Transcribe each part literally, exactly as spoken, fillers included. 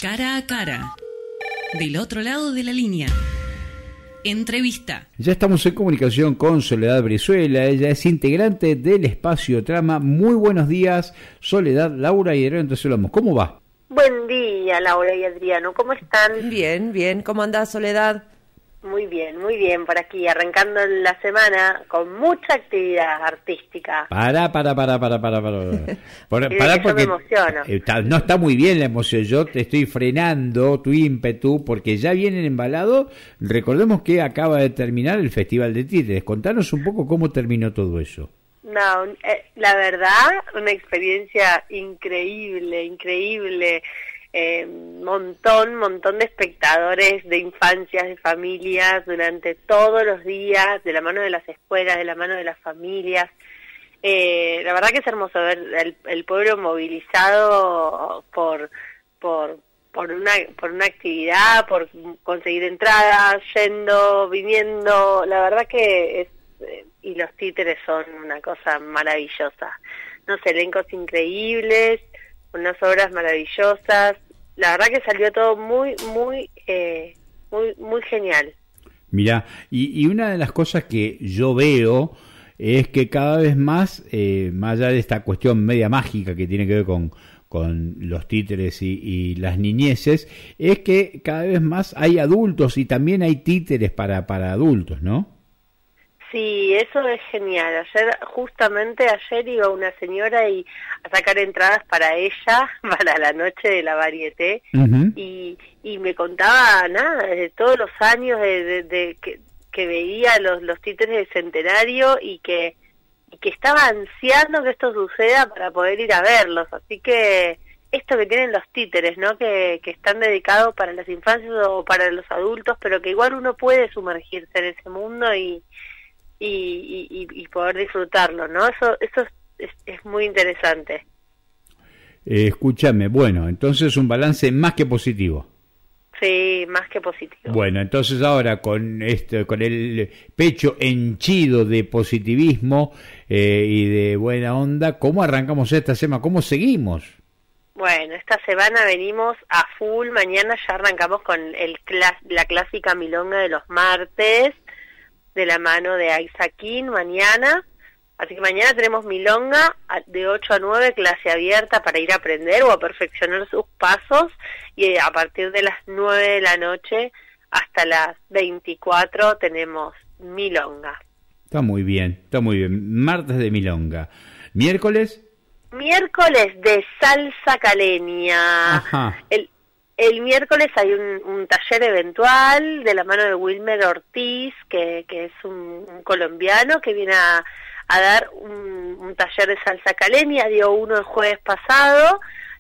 Cara a cara. Del otro lado de la línea. Entrevista. Ya estamos en comunicación con Soledad Brizuela. Ella es integrante del Espacio Trama. Muy buenos días, Soledad, Laura y Adriano. Entonces hablamos. ¿Cómo va? Buen día, Laura y Adriano. ¿Cómo están? Bien, bien. ¿Cómo andás, Soledad? Muy bien, muy bien. Por aquí, arrancando la semana con mucha actividad artística. Para, para, para, para, para, para. Para, Y de para que yo porque me emociono. está- no está muy bien la emoción. Yo te estoy frenando tu ímpetu porque ya vienen embalados. Recordemos que acaba de terminar el Festival de Títeres. Contanos un poco cómo terminó todo eso. No, eh, la verdad, una experiencia increíble, increíble. Eh, montón, montón de espectadores, de infancias, de familias, durante todos los días, de la mano de las escuelas, de la mano de las familias. Eh, la verdad que es hermoso ver el, el pueblo movilizado por, por, por una, por una actividad, por conseguir entradas, yendo, viniendo. La verdad que es, eh, y los títeres son una cosa maravillosa. Unos elencos increíbles, unas obras maravillosas. La verdad que salió todo muy, muy, eh, muy, muy genial. Mirá, y, y una de las cosas que yo veo es que cada vez más, eh, más allá de esta cuestión media mágica que tiene que ver con, con los títeres y, y las niñeces, es que cada vez más hay adultos y también hay títeres para, para adultos, ¿no? Sí, eso es genial. Ayer, justamente ayer iba una señora y a sacar entradas para ella, para la noche de la varieté, Uh-huh. y, y me contaba nada, de todos los años de, de, de que, que veía los, los títeres de Centenario y que, y que estaba ansiando que esto suceda para poder ir a verlos. Así que esto que tienen los títeres, ¿no? Que, que están dedicados para las infancias o para los adultos, pero que igual uno puede sumergirse en ese mundo y Y, y, y poder disfrutarlo, ¿no? Eso eso es, es muy interesante. Eh, escúchame, bueno, entonces un balance más que positivo. Sí, más que positivo. Bueno, entonces ahora con este, con el pecho henchido de positivismo eh, y de buena onda, ¿cómo arrancamos esta semana? ¿Cómo seguimos? Bueno, esta semana venimos a full. Mañana ya arrancamos con el clas la clásica milonga de los martes, de la mano de Aizaquín, mañana. Así que mañana tenemos milonga de ocho a nueve, clase abierta para ir a aprender o a perfeccionar sus pasos, y a partir de las nueve de la noche hasta las veinticuatro tenemos milonga. Está muy bien, está muy bien. Martes de milonga. ¿Miércoles? Miércoles de salsa caleña. Ajá. El El miércoles hay un, un taller eventual de la mano de Wilmer Ortiz, que, que es un, un colombiano que viene a, a dar un, un taller de salsa caleña. Dio uno el jueves pasado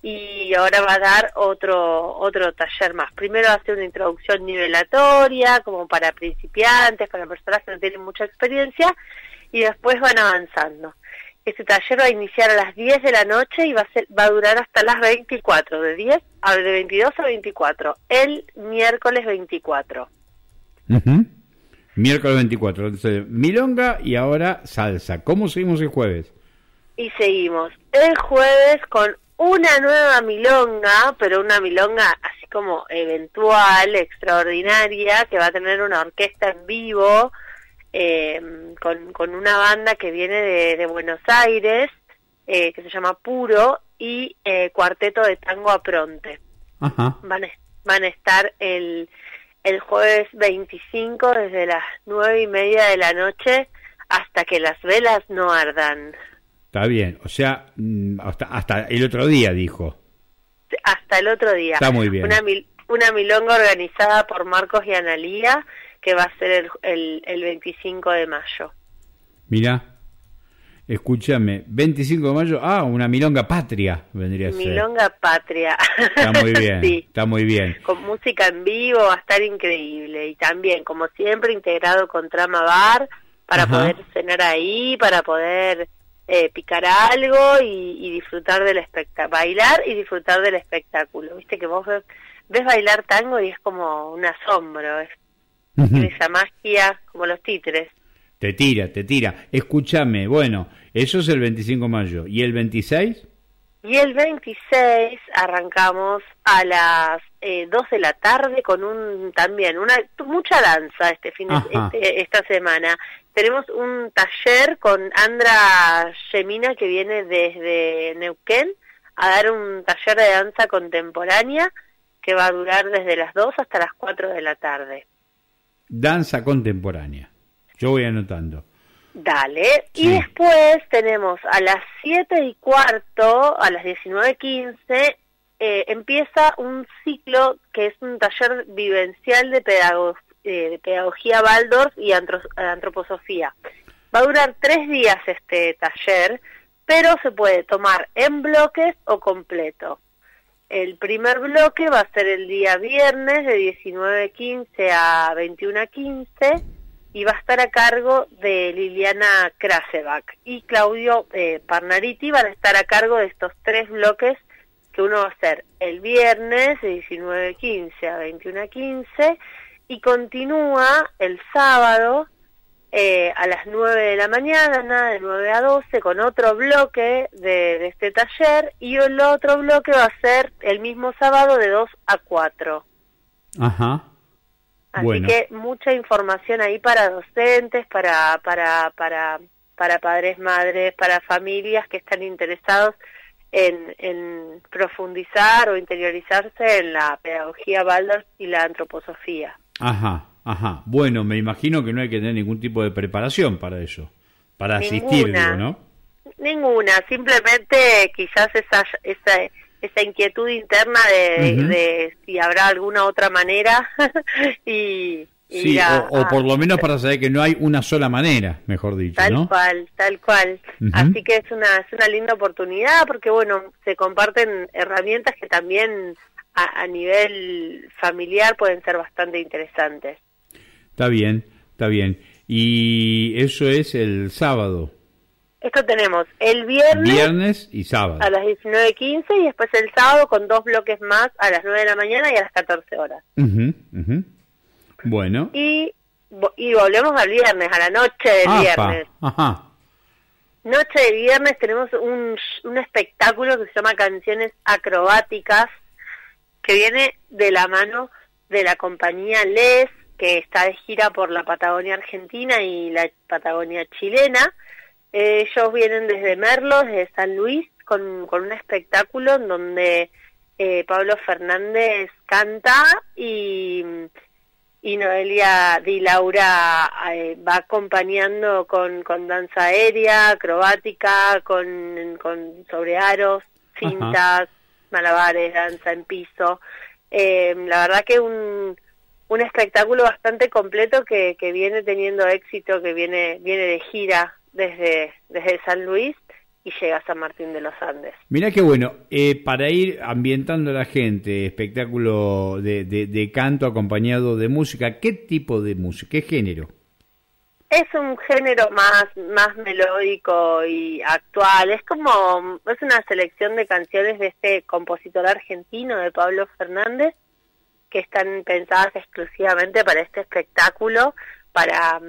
y ahora va a dar otro otro taller más. Primero hace una introducción nivelatoria, como para principiantes, para personas que no tienen mucha experiencia, y después van avanzando. Este taller va a iniciar a las diez de la noche y va a ser, va a durar hasta las veinticuatro, de diez a de veintidós a veinticuatro, el miércoles veinticuatro. Uh-huh. Miércoles veinticuatro, entonces milonga y ahora salsa. ¿Cómo seguimos el jueves? Y seguimos el jueves con una nueva milonga, pero una milonga así como eventual, extraordinaria, que va a tener una orquesta en vivo, eh, con, con una banda que viene de, de Buenos Aires, eh, que se llama Puro, y eh, cuarteto de tango Apronte. Ajá. Van a, van a estar el, el jueves veinticinco desde las nueve y media de la noche hasta que las velas no ardan. Está bien, o sea, mm, hasta, hasta el otro día, dijo. Hasta el otro día. Está muy bien. Una, mil, una milonga organizada por Marcos y Analía, que va a ser el, el, el veinticinco de mayo. Mirá, escúchame, veinticinco de mayo, ah, una milonga patria vendría a ser. Milonga patria. Está muy bien, sí. Está muy bien. Con música en vivo va a estar increíble. Y también, como siempre, integrado con Trama Bar, para Ajá. poder cenar ahí, para poder eh, picar algo y, y disfrutar del espectáculo, bailar y disfrutar del espectáculo. Viste que vos ves, ves bailar tango y es como un asombro, es Ujú. esa magia, como los títeres. Te tira, te tira. Escúchame, bueno, eso es el veinticinco de mayo. ¿Y el veintiséis? Y el veintiséis arrancamos a las eh, dos de la tarde con un también, una mucha danza este fin de, este, esta semana. Tenemos un taller con Andra Gemina que viene desde Neuquén a dar un taller de danza contemporánea que va a durar desde las dos hasta las cuatro de la tarde. Danza contemporánea. Yo voy anotando. Dale. Sí. Y después tenemos a las siete y cuarto, a las diecinueve quince, eh, empieza un ciclo que es un taller vivencial de, pedago eh, de pedagogía Waldorf y antro antroposofía. Va a durar tres días este taller, pero se puede tomar en bloques o completo. El primer bloque va a ser el día viernes de diecinueve quince a veintiuno quince y va a estar a cargo de Liliana Krasevak y Claudio eh, Parnariti. Van a estar a cargo de estos tres bloques que uno va a hacer el viernes de diecinueve quince a veintiuno quince y continúa el sábado eh, a las nueve de la mañana, de nueve a doce, con otro bloque de, de este taller, y el otro bloque va a ser el mismo sábado de dos a cuatro. Ajá. Así bueno. que mucha información ahí para docentes, para, para, para, para padres, madres, para familias que están interesados en, en profundizar o interiorizarse en la pedagogía Waldorf y la antroposofía. Ajá. Ajá, bueno, me imagino que no hay que tener ningún tipo de preparación para eso, para asistir, digo, ¿no? Ninguna, simplemente quizás esa esa, esa inquietud interna de, uh-huh. de si habrá alguna otra manera y... y sí, a, o, o por lo menos para saber que no hay una sola manera, mejor dicho, tal ¿no? Tal cual, tal cual. Uh-huh. Así que es una, es una linda oportunidad porque, bueno, se comparten herramientas que también a, a nivel familiar pueden ser bastante interesantes. Está bien, está bien. Y eso es el sábado. Esto tenemos el viernes, viernes y sábado. A las diecinueve quince y después el sábado con dos bloques más a las nueve de la mañana y a las catorce horas. Uh-huh, uh-huh. Bueno. Y, y volvemos al viernes, a la noche del Apa. viernes. Ajá. Noche del viernes tenemos un, un espectáculo que se llama Canciones Acrobáticas, que viene de la mano de la compañía Les, que está de gira por la Patagonia Argentina y la Patagonia chilena. Eh, ellos vienen desde Merlo, desde San Luis, con, con un espectáculo en donde eh, Pablo Fernández canta y, y Noelia Di Laura eh, va acompañando con, con danza aérea, acrobática, con, con sobre aros, cintas, Ajá. malabares, danza en piso. Eh, la verdad que un... un espectáculo bastante completo que, que viene teniendo éxito, que viene viene de gira desde, desde San Luis y llega a San Martín de los Andes. Mirá qué bueno, eh, para ir ambientando a la gente, espectáculo de, de, de canto acompañado de música, ¿qué tipo de música, qué género? Es un género más, más melódico y actual, es como, es una selección de canciones de este compositor argentino, de Pablo Fernández, que están pensadas exclusivamente para este espectáculo, para,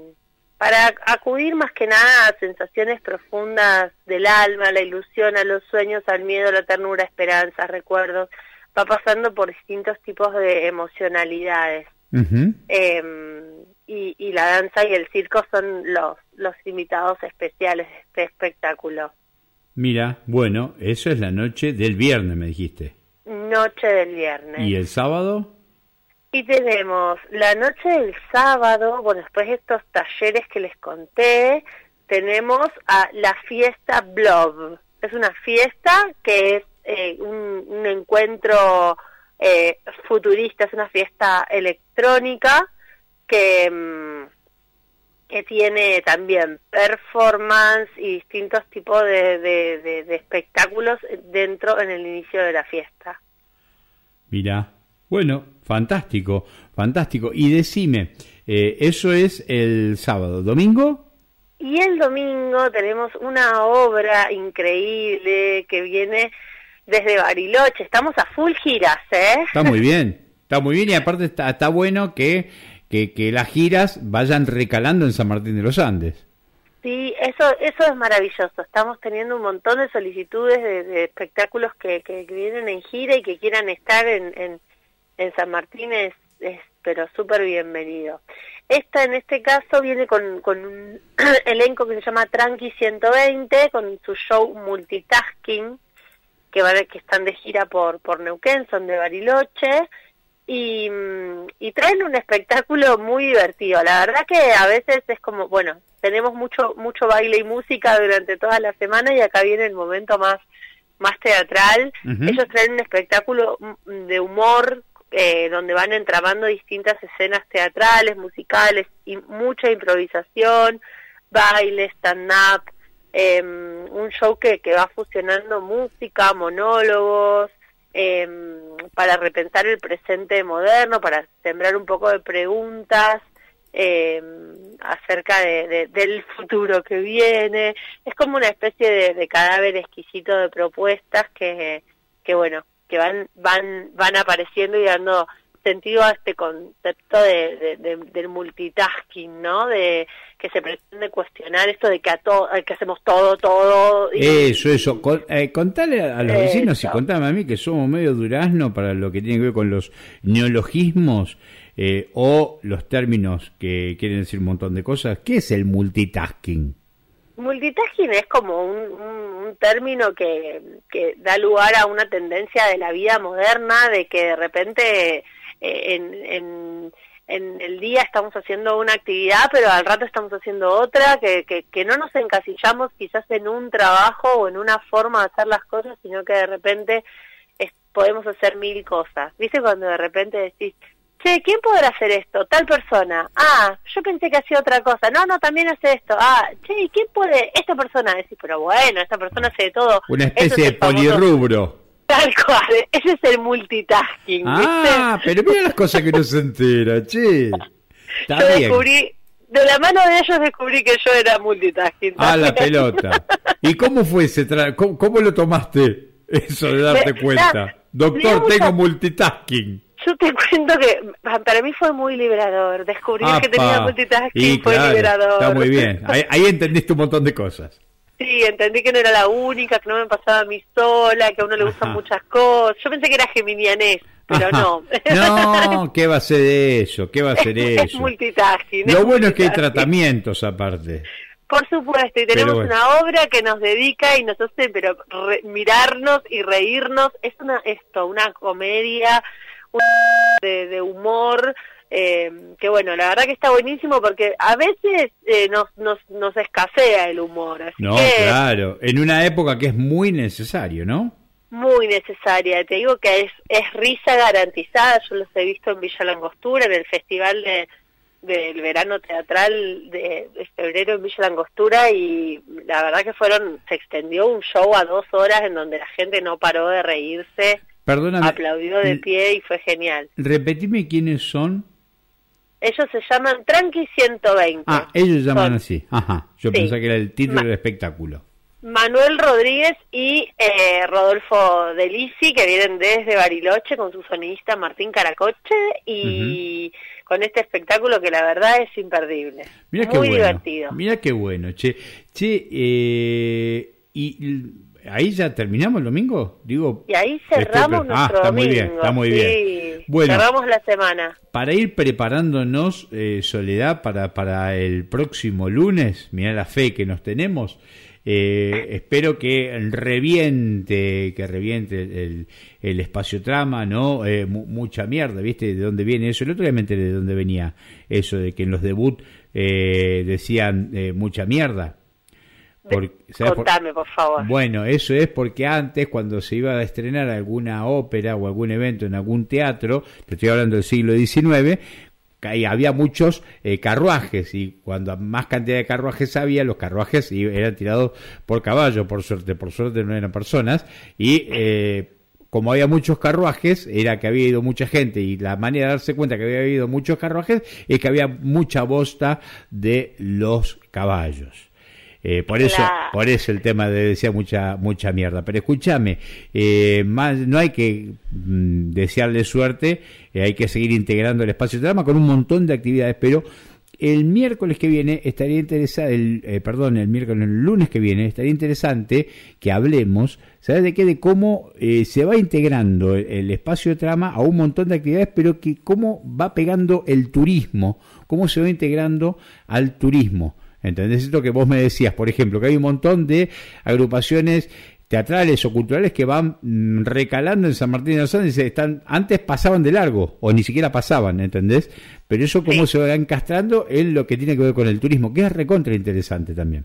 para acudir más que nada a sensaciones profundas del alma, a la ilusión, a los sueños, al miedo, a la ternura, esperanza, recuerdos. Va pasando por distintos tipos de emocionalidades. Uh-huh. eh, y, y la danza y el circo son los, los invitados especiales de este espectáculo. Mira, bueno, eso es la noche del viernes, me dijiste. Noche del viernes. ¿Y el sábado? Y tenemos la noche del sábado, bueno, después de estos talleres que les conté, tenemos a la fiesta Blob. Es una fiesta que es eh, un, un encuentro eh, futurista, es una fiesta electrónica que, que tiene también performance y distintos tipos de, de, de, de espectáculos dentro en el inicio de la fiesta. Mirá, bueno, fantástico, fantástico. Y decime, eh, eso es el sábado, ¿domingo? Y el domingo tenemos una obra increíble que viene desde Bariloche. Estamos a full giras, ¿eh? Está muy bien, está muy bien y aparte está, está bueno que, que, que las giras vayan recalando en San Martín de los Andes. Sí, eso eso es maravilloso. Estamos teniendo un montón de solicitudes de, de espectáculos que, que, que vienen en gira y que quieran estar en, en, en San Martín es, es pero súper bienvenido. Esta en este caso viene con, con un elenco que se llama Tranqui ciento veinte, con su show Multitasking, que, van, que están de gira por, por Neuquén, son de Bariloche, y, y traen un espectáculo muy divertido. La verdad que a veces es como, bueno, tenemos mucho mucho baile y música durante toda la semana y acá viene el momento más, más teatral. Uh-huh. Ellos traen un espectáculo de humor, Eh, donde van entramando distintas escenas teatrales, musicales, y mucha improvisación, baile, stand-up, eh, un show que, que va fusionando música, monólogos, eh, para repensar el presente moderno, para sembrar un poco de preguntas eh, acerca de, de, del futuro que viene. Es como una especie de, de cadáver exquisito de propuestas que, que bueno, que van van van apareciendo y dando sentido a este concepto de, de, de, del multitasking, ¿no? De que se pretende cuestionar esto de que a todo, que hacemos todo, todo. Y, eso, eso. Con, eh, contale a los vecinos eso. Y contame a mí que somos medio durazno para lo que tiene que ver con los neologismos eh, o los términos que quieren decir un montón de cosas. ¿Qué es el multitasking? Multitasking es como un, un, un término que, que da lugar a una tendencia de la vida moderna, de que de repente eh, en, en, en el día estamos haciendo una actividad, pero al rato estamos haciendo otra, que, que, que no nos encasillamos quizás en un trabajo o en una forma de hacer las cosas, sino que de repente es, podemos hacer mil cosas. ¿Viste cuando de repente decís, che, ¿quién podrá hacer esto? Tal persona. Ah, yo pensé que hacía otra cosa. No, no, también hace esto. Ah, che, ¿quién puede? Esta persona. Decís, pero bueno, esta persona hace de todo. Una especie de polirrubro. Tal cual, ese es el multitasking. Ah, ¿viste? Pero mira las cosas que no se entera, che. Está yo bien. descubrí, de la mano de ellos descubrí que yo era multitasking. Ah, la pelota. ¿Y cómo fue ese tra ¿Cómo, ¿Cómo lo tomaste eso de darte Me, cuenta? La, Doctor, tengo mucha... multitasking. Yo te cuento que para mí fue muy liberador. Descubrir Apa. que tenía multitasking y fue claro, liberador. Está muy bien. Ahí, ahí entendiste un montón de cosas. Sí, entendí que no era la única, que no me pasaba a mí sola, que a uno le gustan Ajá. muchas cosas. Yo pensé que era geminianés, pero Ajá. no. No, ¿qué va a ser eso? ¿Qué va a ser eso? Es multitasking. Lo es bueno multitasking. es que hay tratamientos aparte. Por supuesto, y tenemos bueno. una obra que nos dedica y nos hace pero re, mirarnos y reírnos. Es una esto, una comedia de, de humor, eh, que bueno, la verdad que está buenísimo porque a veces eh, nos, nos, nos escasea el humor. Así no, que claro, en una época que es muy necesario, ¿no? Muy necesaria, te digo que es, es risa garantizada. Yo los he visto en Villa Langostura, en el festival de del verano teatral de, de febrero en Villa Langostura, y la verdad que fueron, se extendió un show a dos horas en donde la gente no paró de reírse. Perdóname. Aplaudió de pie y fue genial. Repetime quiénes son. Ellos se llaman Tranqui ciento veinte. Ah, ellos llaman son, así. Ajá. Yo sí. pensé que era el título Ma del espectáculo. Manuel Rodríguez y eh, Rodolfo Delisi, que vienen desde Bariloche con su sonidista Martín Caracoche, y uh-huh. con este espectáculo que la verdad es imperdible. Mirá Muy qué bueno. divertido. Mirá qué bueno, che. Che, eh, y ahí ya terminamos el domingo, digo. Y ahí cerramos este, nuestro ah, está domingo. Muy bien, está muy sí. bien. Bueno, cerramos la semana. Para ir preparándonos, eh, Soledad, para, para el próximo lunes, mirá la fe que nos tenemos. Eh, espero que reviente, que reviente el, el espacio trama, ¿no? Eh, mu mucha mierda, ¿viste? ¿De dónde viene eso? El otro día me enteré de dónde venía eso, de que en los debut eh, decían eh, mucha mierda. Por, Contame, por... por favor. Bueno, eso es porque antes, cuando se iba a estrenar alguna ópera o algún evento en algún teatro, te estoy hablando del siglo diecinueve, había muchos eh, carruajes, y cuando más cantidad de carruajes había, los carruajes eran tirados por caballo, por suerte, por suerte no eran personas, y eh, como había muchos carruajes, era que había ido mucha gente, y la manera de darse cuenta que había habido muchos carruajes es que había mucha bosta de los caballos. Eh, por eso claro. por eso el tema de decía mucha mucha mierda. Pero escúchame, eh, más, no hay que mm, desearle suerte, eh, hay que seguir integrando el espacio de trama con un montón de actividades, pero el miércoles que viene estaría interesante, el, eh, perdón, el miércoles, el lunes que viene estaría interesante que hablemos, ¿sabes de qué? De cómo eh, se va integrando el, el espacio de trama a un montón de actividades, pero que cómo va pegando el turismo, cómo se va integrando al turismo. ¿Entendés? Esto que vos me decías, por ejemplo, que hay un montón de agrupaciones teatrales o culturales que van mmm, recalando en San Martín de los Andes, están, antes pasaban de largo, o ni siquiera pasaban, ¿entendés? Pero eso cómo sí. se va encastrando en lo que tiene que ver con el turismo, que es recontra interesante también.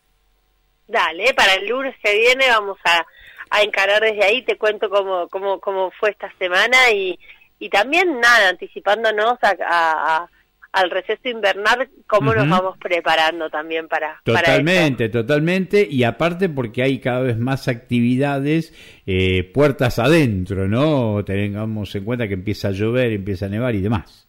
Dale, para el lunes que viene vamos a, a encarar desde ahí, te cuento cómo, cómo, cómo fue esta semana y, y también, nada, anticipándonos a... a, a al receso invernal, cómo uh-huh. nos vamos preparando también para Totalmente, para totalmente, y aparte porque hay cada vez más actividades eh, puertas adentro, ¿no? Tengamos en cuenta que empieza a llover, empieza a nevar y demás.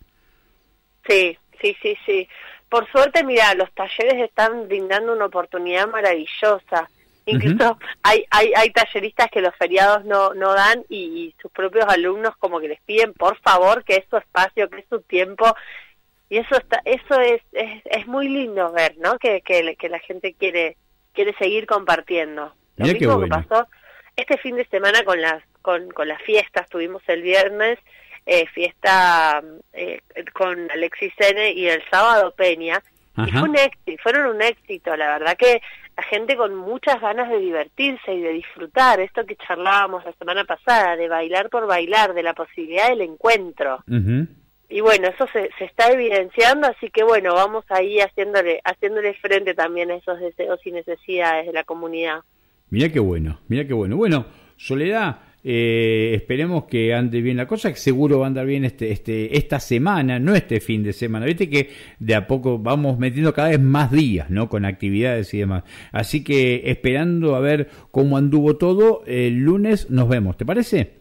Sí, sí, sí, sí. Por suerte, mira, los talleres están brindando una oportunidad maravillosa. Incluso uh-huh. hay, hay hay talleristas que los feriados no no dan y, y sus propios alumnos como que les piden, por favor, que es su espacio, que es su tiempo. Y eso está, eso es, es es muy lindo ver, ¿no? Que que, que la gente quiere quiere seguir compartiendo. Lo Mira mismo bueno. que pasó este fin de semana con las con con las fiestas. Tuvimos el viernes eh, fiesta eh, con Alexis N y el sábado Peña. Ajá. Y fue un éxito, fueron un éxito. La verdad que la gente con muchas ganas de divertirse y de disfrutar. Esto que charlábamos la semana pasada, de bailar por bailar, de la posibilidad del encuentro. Uh-huh. Y bueno, eso se, se está evidenciando, así que bueno, vamos ahí haciéndole haciéndole frente también a esos deseos y necesidades de la comunidad. Mira qué bueno, mira qué bueno. Bueno, Soledad, eh, esperemos que ande bien la cosa, que seguro va a andar bien este este esta semana, no este fin de semana. Viste que de a poco vamos metiendo cada vez más días, ¿no? Con actividades y demás. Así que esperando a ver cómo anduvo todo, el lunes nos vemos, ¿te parece?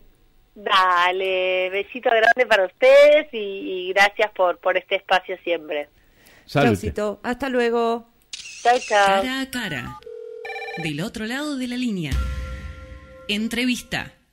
Dale, besito grande para ustedes y, y gracias por, por este espacio siempre. Saludito, hasta luego. Chao, chao. Cara a cara, del otro lado de la línea. Entrevista.